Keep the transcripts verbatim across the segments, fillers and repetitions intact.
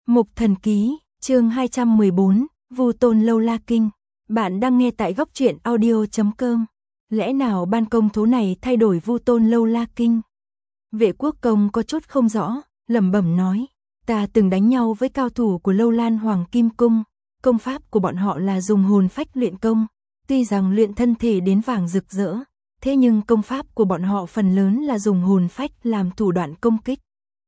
Mục Thần Ký, chương hai trăm mười bốn, Vu Tôn Lâu La Kinh. Bạn đang nghe tại góc truyện audio chấm com. Lẽ nào ban công thú này thay đổi Vu Tôn Lâu La Kinh? Vệ Quốc Công có chút không rõ, lẩm bẩm nói, ta từng đánh nhau với cao thủ của Lâu Lan Hoàng Kim Cung, công pháp của bọn họ là dùng hồn phách luyện công, tuy rằng luyện thân thể đến vàng rực rỡ, thế nhưng công pháp của bọn họ phần lớn là dùng hồn phách làm thủ đoạn công kích.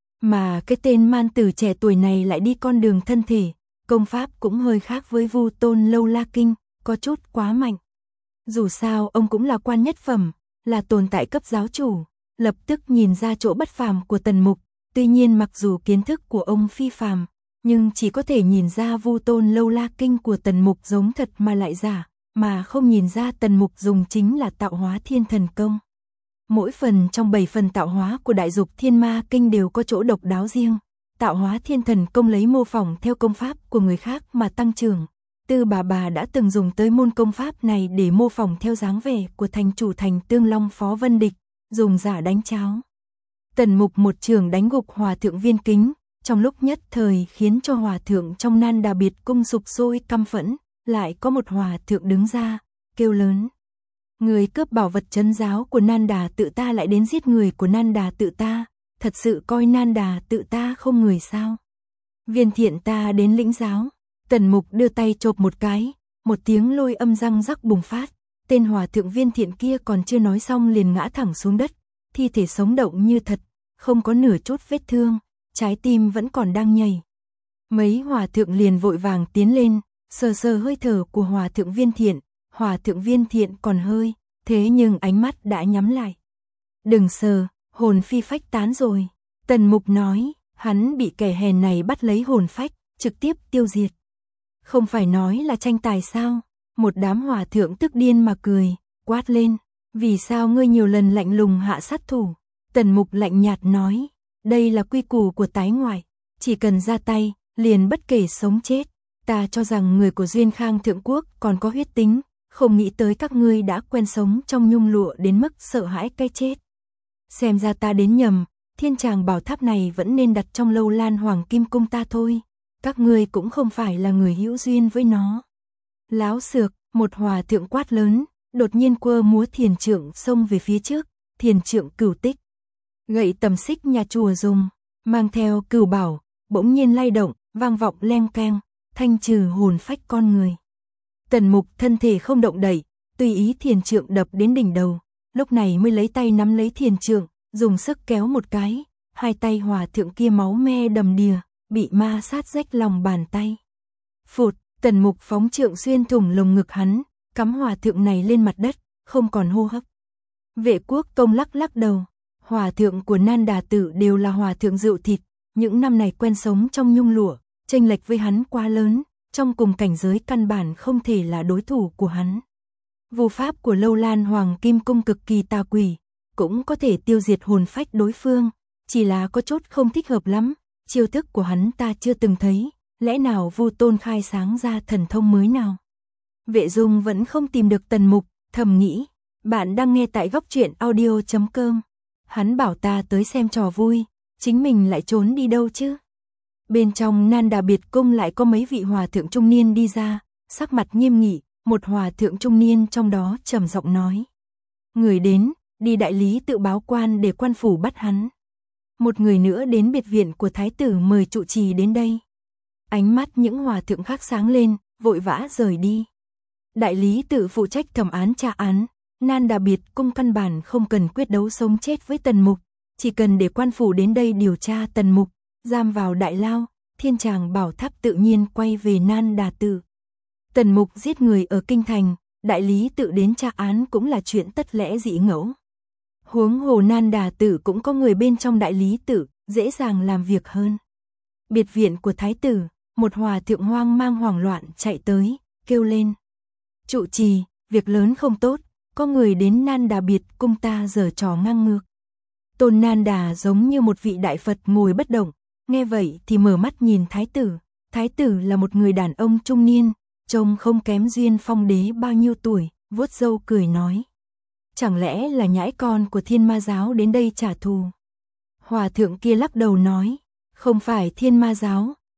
Mà cái tên man tử trẻ tuổi này lại đi con đường thân thể, công pháp cũng hơi khác với Vu Tôn Lâu La Kinh, có chút quá mạnh. Dù sao ông cũng là quan nhất phẩm, là tồn tại cấp giáo chủ, lập tức nhìn ra chỗ bất phàm của Tần Mục, tuy nhiên mặc dù kiến thức của ông phi phàm, nhưng chỉ có thể nhìn ra Vu Tôn Lâu La Kinh của Tần Mục giống thật mà lại giả, mà không nhìn ra Tần Mục dùng chính là tạo hóa thiên thần công. Mỗi phần trong bảy phần tạo hóa của Đại Dục Thiên Ma Kinh đều có chỗ độc đáo riêng. Tạo hóa thiên thần công lấy mô phỏng theo công pháp của người khác mà tăng trưởng. Tư bà bà đã từng dùng tới môn công pháp này để mô phỏng theo dáng vẻ của thành chủ thành Tương Long Phó Vân Địch, dùng giả đánh cháo. Tần Mục một trường đánh gục hòa thượng Viên Kính, trong lúc nhất thời khiến cho hòa thượng trong Nan Đà Biệt cung sục sôi căm phẫn, lại có một hòa thượng đứng ra, kêu lớn. Người cướp bảo vật trấn giáo của Nan Đà tự ta lại đến giết người của Nan Đà tự ta, thật sự coi Nan Đà tự ta không người sao? Viên Thiện ta đến lĩnh giáo. Tần Mục đưa tay chộp một cái, một tiếng lôi âm răng rắc bùng phát, tên hòa thượng Viên Thiện kia còn chưa nói xong liền ngã thẳng xuống đất, thi thể sống động như thật, không có nửa chút vết thương, trái tim vẫn còn đang nhảy. Mấy hòa thượng liền vội vàng tiến lên, sờ sờ hơi thở của hòa thượng Viên Thiện. Hòa thượng Viên Thiện còn hơi, thế nhưng ánh mắt đã nhắm lại. Đừng sờ, hồn phi phách tán rồi. Tần Mục nói, hắn bị kẻ hèn này bắt lấy hồn phách, trực tiếp tiêu diệt. Không phải nói là tranh tài sao? Một đám hòa thượng tức điên mà cười, quát lên. Vì sao ngươi nhiều lần lạnh lùng hạ sát thủ? Tần Mục lạnh nhạt nói, đây là quy củ của tái ngoại, chỉ cần ra tay, liền bất kể sống chết. Ta cho rằng người của Duyên Khang Thượng Quốc còn có huyết tính, không nghĩ tới các ngươi đã quen sống trong nhung lụa đến mức sợ hãi cái chết. Xem ra ta đến nhầm, thiên tràng bảo tháp này vẫn nên đặt trong Lâu Lan Hoàng Kim Cung ta thôi, các ngươi cũng không phải là người hữu duyên với nó. Láo xược, một hòa thượng quát lớn, đột nhiên quơ múa thiền trượng xông về phía trước, thiền trượng cửu tích. Gậy tầm xích nhà chùa dùng, mang theo cửu bảo, bỗng nhiên lay động, vang vọng leng keng, thanh trừ hồn phách con người. Tần Mục thân thể không động đậy, tùy ý thiền trượng đập đến đỉnh đầu, lúc này mới lấy tay nắm lấy thiền trượng, dùng sức kéo một cái, hai tay hòa thượng kia máu me đầm đìa, bị ma sát rách lòng bàn tay. Phụt, Tần Mục phóng trượng xuyên thủng lồng ngực hắn, cắm hòa thượng này lên mặt đất, không còn hô hấp. Vệ Quốc Công lắc lắc đầu, hòa thượng của Nan Đà Tự đều là hòa thượng rượu thịt, những năm này quen sống trong nhung lụa, chênh lệch với hắn quá lớn. Trong cùng cảnh giới căn bản không thể là đối thủ của hắn. Vu pháp của Lâu Lan Hoàng Kim Cung cực kỳ tà quỷ, cũng có thể tiêu diệt hồn phách đối phương, chỉ là có chút không thích hợp lắm, chiêu thức của hắn ta chưa từng thấy, lẽ nào Vu Tôn khai sáng ra thần thông mới nào? Vệ Dung vẫn không tìm được Tần Mục, thầm nghĩ, bạn đang nghe tại góc truyện audio chấm com. Hắn bảo ta tới xem trò vui, chính mình lại trốn đi đâu chứ? Bên trong Nan Đà Biệt cung lại có mấy vị hòa thượng trung niên đi ra, sắc mặt nghiêm nghị, một hòa thượng trung niên trong đó trầm giọng nói. Người đến, đi đại lý tự báo quan để quan phủ bắt hắn. Một người nữa đến biệt viện của thái tử mời trụ trì đến đây. Ánh mắt những hòa thượng khác sáng lên, vội vã rời đi. Đại lý tự phụ trách thẩm án tra án, Nan Đà Biệt cung căn bản không cần quyết đấu sống chết với Tần Mục, chỉ cần để quan phủ đến đây điều tra Tần Mục, giam vào đại lao, thiên tràng bảo tháp tự nhiên quay về Nan Đà Tự. Tần Mục giết người ở kinh thành, đại lý tự đến tra án cũng là chuyện tất lẽ dĩ ngẫu. Huống hồ Nan Đà Tự cũng có người bên trong đại lý tự, dễ dàng làm việc hơn. Biệt viện của thái tử, một hòa thượng hoang mang hoảng loạn chạy tới, kêu lên. Trụ trì, việc lớn không tốt, có người đến Nan Đà Biệt cung ta giở trò ngang ngược. Tôn Nan Đà giống như một vị đại Phật ngồi bất động, nghe vậy thì mở mắt nhìn thái tử. Thái tử là một người đàn ông trung niên, trông không kém Duyên Phong đế bao nhiêu tuổi, vuốt râu cười nói. Chẳng lẽ là nhãi con của Thiên Ma giáo đến đây trả thù? Hòa thượng kia lắc đầu nói, không phải Thiên Ma giáo,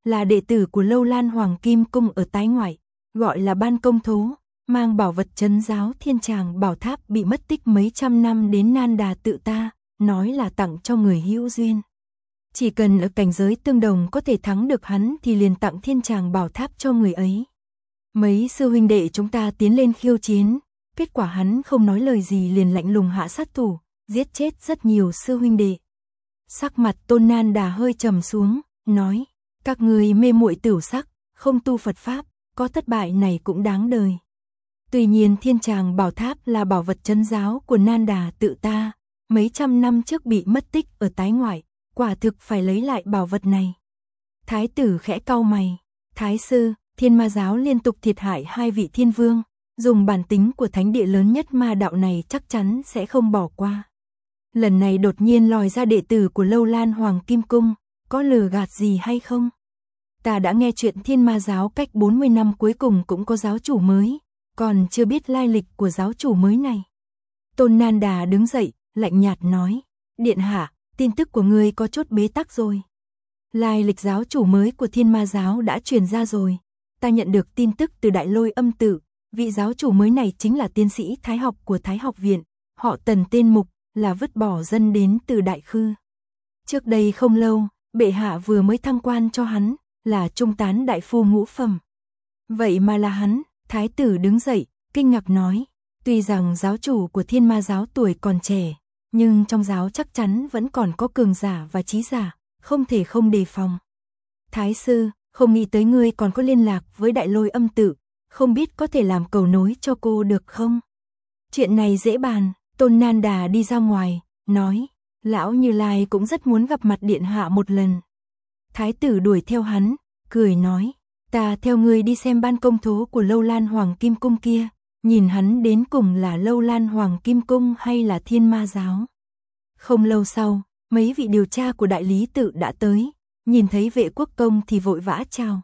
là đệ tử của Lâu Lan Hoàng Kim Cung ở Tái Ngoại, gọi là Ban Công Thố, mang bảo vật trấn giáo Thiên Tràng Bảo Tháp bị mất tích mấy trăm năm đến Nan Đà tự ta, nói là tặng cho người hữu duyên. Chỉ cần ở cảnh giới tương đồng có thể thắng được hắn thì liền tặng Thiên Tràng Bảo Tháp cho người ấy. Mấy sư huynh đệ chúng ta tiến lên khiêu chiến, kết quả hắn không nói lời gì liền lạnh lùng hạ sát thủ, giết chết rất nhiều sư huynh đệ. Sắc mặt Tôn Nan Đà hơi trầm xuống, nói, các ngươi mê muội tửu sắc, không tu Phật Pháp, có thất bại này cũng đáng đời. Tuy nhiên Thiên Tràng Bảo Tháp là bảo vật trấn giáo của Nan Đà tự ta, mấy trăm năm trước bị mất tích ở Tái Ngoại, quả thực phải lấy lại bảo vật này. Thái tử khẽ cau mày, Thái sư, Thiên Ma giáo liên tục thiệt hại hai vị thiên vương, dùng bản tính của thánh địa lớn nhất ma đạo này chắc chắn sẽ không bỏ qua. Lần này đột nhiên lòi ra đệ tử của Lâu Lan Hoàng Kim Cung, có lừa gạt gì hay không? Ta đã nghe chuyện Thiên Ma giáo cách bốn mươi năm cuối cùng cũng có giáo chủ mới, còn chưa biết lai lịch của giáo chủ mới này. Tôn Nan Đà đứng dậy, lạnh nhạt nói, điện hạ, tin tức của ngươi có chút bế tắc rồi. Lai lịch giáo chủ mới của Thiên Ma giáo đã truyền ra rồi, ta nhận được tin tức từ Đại Lôi Âm Tự, vị giáo chủ mới này chính là tiến sĩ Thái học của Thái học viện, họ Tần tên Mục, là vứt bỏ dân đến từ Đại Khư. Trước đây không lâu, bệ hạ vừa mới thăng quan cho hắn, là trung tán đại phu ngũ phẩm. Vậy mà là hắn, thái tử đứng dậy, kinh ngạc nói, tuy rằng giáo chủ của Thiên Ma giáo tuổi còn trẻ, nhưng trong giáo chắc chắn vẫn còn có cường giả và trí giả, không thể không đề phòng. Thái sư, không nghĩ tới ngươi còn có liên lạc với Đại Lôi Âm Tự, không biết có thể làm cầu nối cho cô được không? Chuyện này dễ bàn. Tôn Nan Đà đi ra ngoài, nói, lão Như Lai cũng rất muốn gặp mặt điện hạ một lần. Thái tử đuổi theo hắn, cười nói, ta theo ngươi đi xem ban công thố của Lâu Lan Hoàng Kim Cung kia, nhìn hắn đến cùng là Lâu Lan Hoàng Kim Cung hay là Thiên Ma giáo. Không lâu sau, mấy vị điều tra của đại lý tự đã tới, nhìn thấy Vệ Quốc Công thì vội vã chào.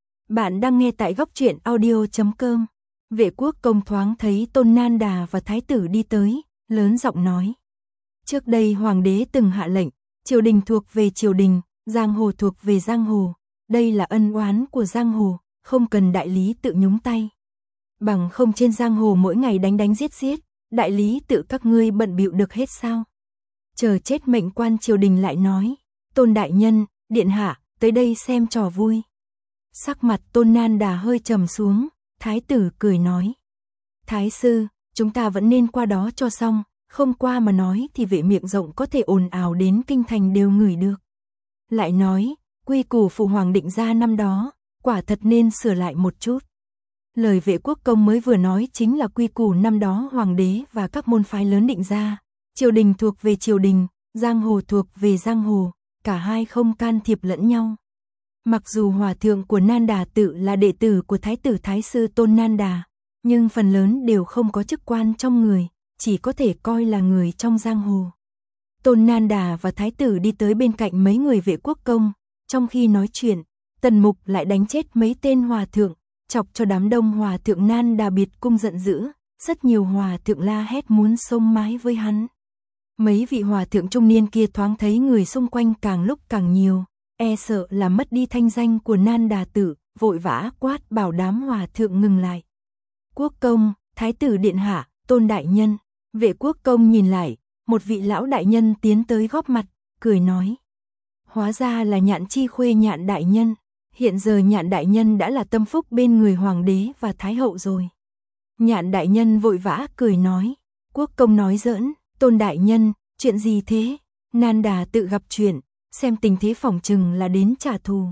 Bạn đang nghe tại góc truyện audio chấm com. Vệ Quốc Công thoáng thấy Tôn Nan Đà và thái tử đi tới, lớn giọng nói. Trước đây hoàng đế từng hạ lệnh, triều đình thuộc về triều đình, giang hồ thuộc về giang hồ. Đây là ân oán của giang hồ, không cần đại lý tự nhúng tay. Bằng không trên giang hồ mỗi ngày đánh đánh giết giết, đại lý tự các ngươi bận bịu được hết sao? Chờ chết mệnh quan triều đình lại nói, Tôn đại nhân, điện hạ, tới đây xem trò vui. Sắc mặt Tôn Nan Đà hơi trầm xuống, thái tử cười nói. Thái sư, chúng ta vẫn nên qua đó cho xong, không qua mà nói thì vệ miệng rộng có thể ồn ào đến kinh thành đều ngửi được. Lại nói, quy củ phụ hoàng định ra năm đó, quả thật nên sửa lại một chút. Lời Vệ Quốc Công mới vừa nói chính là quy củ năm đó hoàng đế và các môn phái lớn định ra, triều đình thuộc về triều đình, giang hồ thuộc về giang hồ, cả hai không can thiệp lẫn nhau. Mặc dù hòa thượng của Nan Đà tự là đệ tử của thái tử thái sư Tôn Nan Đà, nhưng phần lớn đều không có chức quan trong người, chỉ có thể coi là người trong giang hồ. Tôn Nan Đà và thái tử đi tới bên cạnh mấy người Vệ Quốc Công, trong khi nói chuyện, Tần Mục lại đánh chết mấy tên hòa thượng, chọc cho đám đông hòa thượng Nan Đà biệt cung giận dữ, rất nhiều hòa thượng la hét muốn xông mái với hắn. Mấy vị hòa thượng trung niên kia thoáng thấy người xung quanh càng lúc càng nhiều, e sợ là mất đi thanh danh của Nan Đà tự, vội vã quát bảo đám hòa thượng ngừng lại. Quốc công, thái tử điện hạ, Tôn đại nhân. Vệ Quốc Công nhìn lại, một vị lão đại nhân tiến tới góp mặt, cười nói. Hóa ra là Nhạn Chi Khuê Nhạn đại nhân, hiện giờ Nhạn đại nhân đã là tâm phúc bên người hoàng đế và thái hậu rồi. Nhạn đại nhân vội vã cười nói, Quốc công nói giỡn, Tôn đại nhân, chuyện gì thế? Nan Đà tự gặp chuyện, xem tình thế phỏng chừng là đến trả thù.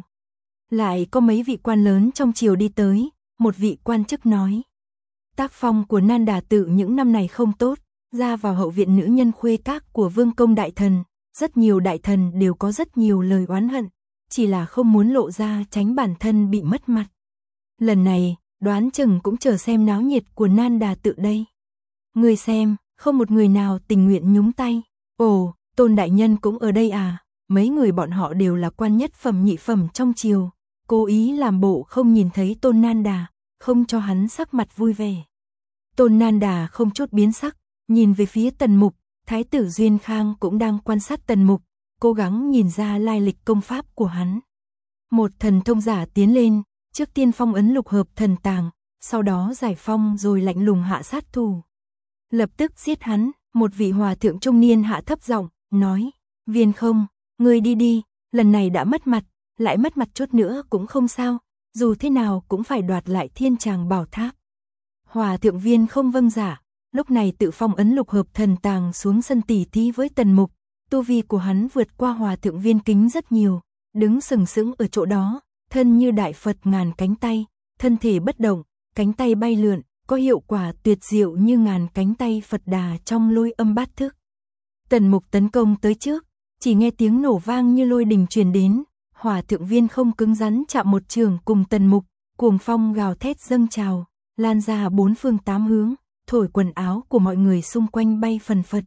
Lại có mấy vị quan lớn trong triều đi tới, một vị quan chức nói. Tác phong của Nan Đà tự những năm này không tốt, ra vào hậu viện nữ nhân khuê các của vương công đại thần, rất nhiều đại thần đều có rất nhiều lời oán hận, chỉ là không muốn lộ ra tránh bản thân bị mất mặt. Lần này, đoán chừng cũng chờ xem náo nhiệt của Nan Đà tự đây. Người xem, không một người nào tình nguyện nhúng tay. Ồ, Tôn đại nhân cũng ở đây à? Mấy người bọn họ đều là quan nhất phẩm nhị phẩm trong triều, cố ý làm bộ không nhìn thấy Tôn Nan Đà, không cho hắn sắc mặt vui vẻ. Tôn Nan Đà không chút biến sắc, nhìn về phía Tần Mục, thái tử Duyên Khang cũng đang quan sát Tần Mục, cố gắng nhìn ra lai lịch công pháp của hắn. Một thần thông giả tiến lên, trước tiên phong ấn lục hợp thần tàng, sau đó giải phong rồi lạnh lùng hạ sát thủ. Lập tức giết hắn, một vị hòa thượng trung niên hạ thấp giọng, nói, Viên Không, ngươi đi đi, lần này đã mất mặt, lại mất mặt chút nữa cũng không sao, dù thế nào cũng phải đoạt lại thiên tràng bảo tháp. Hòa thượng Viên Không vâng giả, lúc này tự phong ấn lục hợp thần tàng xuống sân tỉ thí với Tần Mục, tu vi của hắn vượt qua hòa thượng Viên Kính rất nhiều, đứng sừng sững ở chỗ đó, thân như đại Phật ngàn cánh tay, thân thể bất động, cánh tay bay lượn, có hiệu quả tuyệt diệu như ngàn cánh tay Phật Đà trong lôi âm bát thức. Tần Mục tấn công tới trước, chỉ nghe tiếng nổ vang như lôi đình truyền đến, Hòa thượng Viên Không cứng rắn chạm một trường cùng Tần Mục, cuồng phong gào thét dâng trào, lan ra bốn phương tám hướng, thổi quần áo của mọi người xung quanh bay phần phật.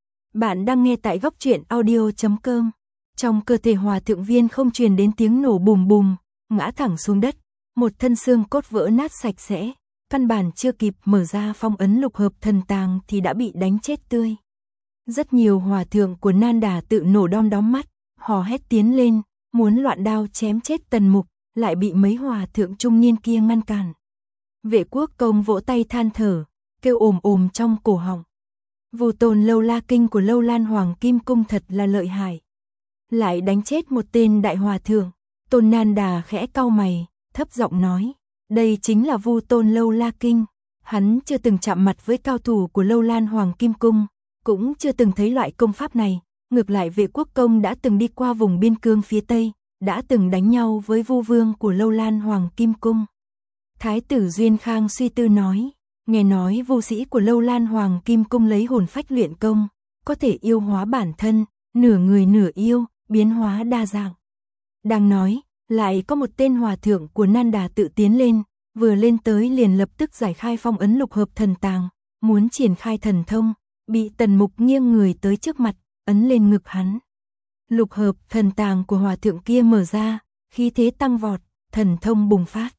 Bạn đang nghe tại góc truyện audio chấm com. Trong cơ thể Hòa thượng Viên Không truyền đến tiếng nổ bùm bùm, ngã thẳng xuống đất, một thân xương cốt vỡ nát sạch sẽ, căn bản chưa kịp mở ra phong ấn lục hợp thần tàng thì đã bị đánh chết tươi. Rất nhiều hòa thượng của Nan Đà tự nổ đom đóm mắt, hò hét tiến lên, muốn loạn đao chém chết Tần Mục, lại bị mấy hòa thượng trung niên kia ngăn cản. Vệ Quốc Công vỗ tay than thở, kêu ồm ồm trong cổ họng. Vu Tôn Lâu La Kinh của Lâu Lan Hoàng Kim Cung thật là lợi hại. Lại đánh chết một tên đại hòa thượng. Tôn Nan Đà khẽ cau mày, thấp giọng nói, đây chính là Vu Tôn Lâu La Kinh. Hắn chưa từng chạm mặt với cao thủ của Lâu Lan Hoàng Kim Cung, cũng chưa từng thấy loại công pháp này. Ngược lại Vệ Quốc Công đã từng đi qua vùng biên cương phía Tây, đã từng đánh nhau với Vu Vương của Lâu Lan Hoàng Kim Cung. Thái tử Duyên Khang suy tư nói, nghe nói vu sĩ của Lâu Lan Hoàng Kim Cung lấy hồn phách luyện công, có thể yêu hóa bản thân, nửa người nửa yêu, biến hóa đa dạng. Đang nói, lại có một tên hòa thượng của Nan Đà tự tiến lên, vừa lên tới liền lập tức giải khai phong ấn lục hợp thần tàng, muốn triển khai thần thông, bị Tần Mục nghiêng người tới trước mặt, ấn lên ngực hắn. Lục hợp thần tàng của hòa thượng kia mở ra, khí thế tăng vọt, thần thông bùng phát.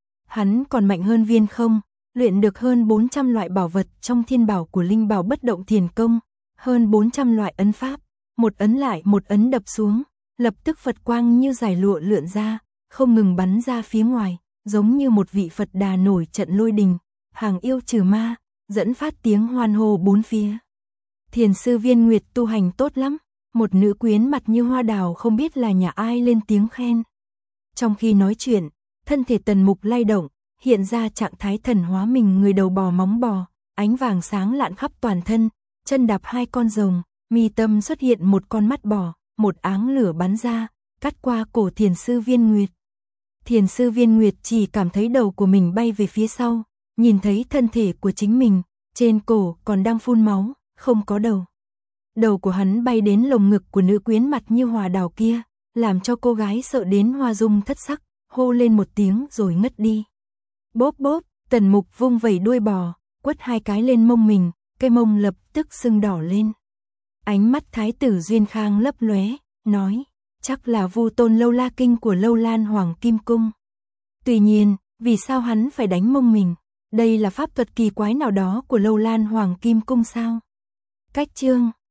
Hắn còn mạnh hơn Viên Không, luyện được hơn bốn trăm loại bảo vật trong thiên bảo của Linh Bảo Bất Động Thiền Công, hơn bốn trăm loại ấn pháp, một ấn lại một ấn đập xuống, lập tức Phật quang như giải lụa lượn ra, không ngừng bắn ra phía ngoài, giống như một vị Phật Đà nổi trận lôi đình, hàng yêu trừ ma, dẫn phát tiếng hoan hô bốn phía. Thiền sư Viên Nguyệt tu hành tốt lắm, một nữ quyến mặt như hoa đào không biết là nhà ai lên tiếng khen. Trong khi nói chuyện, thân thể Tần Mục lay động, hiện ra trạng thái thần hóa mình người đầu bò móng bò, ánh vàng sáng lạn khắp toàn thân, chân đạp hai con rồng, mi tâm xuất hiện một con mắt bò, một áng lửa bắn ra, cắt qua cổ thiền sư Viên Nguyệt. Thiền sư Viên Nguyệt chỉ cảm thấy đầu của mình bay về phía sau, nhìn thấy thân thể của chính mình, trên cổ còn đang phun máu, không có đầu. Đầu của hắn bay đến lồng ngực của nữ quyến mặt như hoa đào kia, làm cho cô gái sợ đến hoa dung thất sắc, hô lên một tiếng rồi ngất đi. Bốp bốp, Tần Mục vung vẩy đuôi bò, quất hai cái lên mông mình, cái mông lập tức sưng đỏ lên. Ánh mắt Thái tử Duyên Khang lấp lóe, nói, chắc là Vu Tôn Lâu La Kinh của Lâu Lan Hoàng Kim Cung. Tuy nhiên, vì sao hắn phải đánh mông mình? Đây là pháp thuật kỳ quái nào đó của Lâu Lan Hoàng Kim Cung sao? Cách chương